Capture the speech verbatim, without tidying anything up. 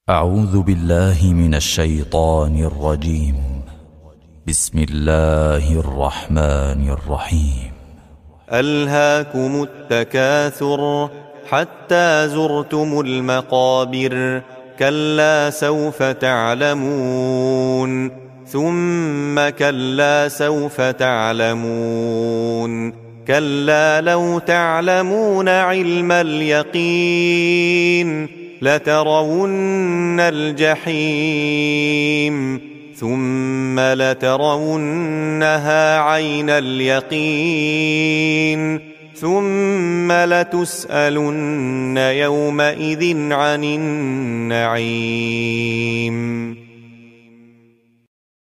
أعوذ بالله من الشيطان الرجيم. بسم الله الرحمن الرحيم. ألهاكم التكاثر حتى زرتم المقابر كلا سوف تعلمون ثم كلا سوف تعلمون كلا لو تعلمون علم اليقين لترون الجحيم ثم لترونها عين اليقين ثم لتسألن يومئذ عن النعيم.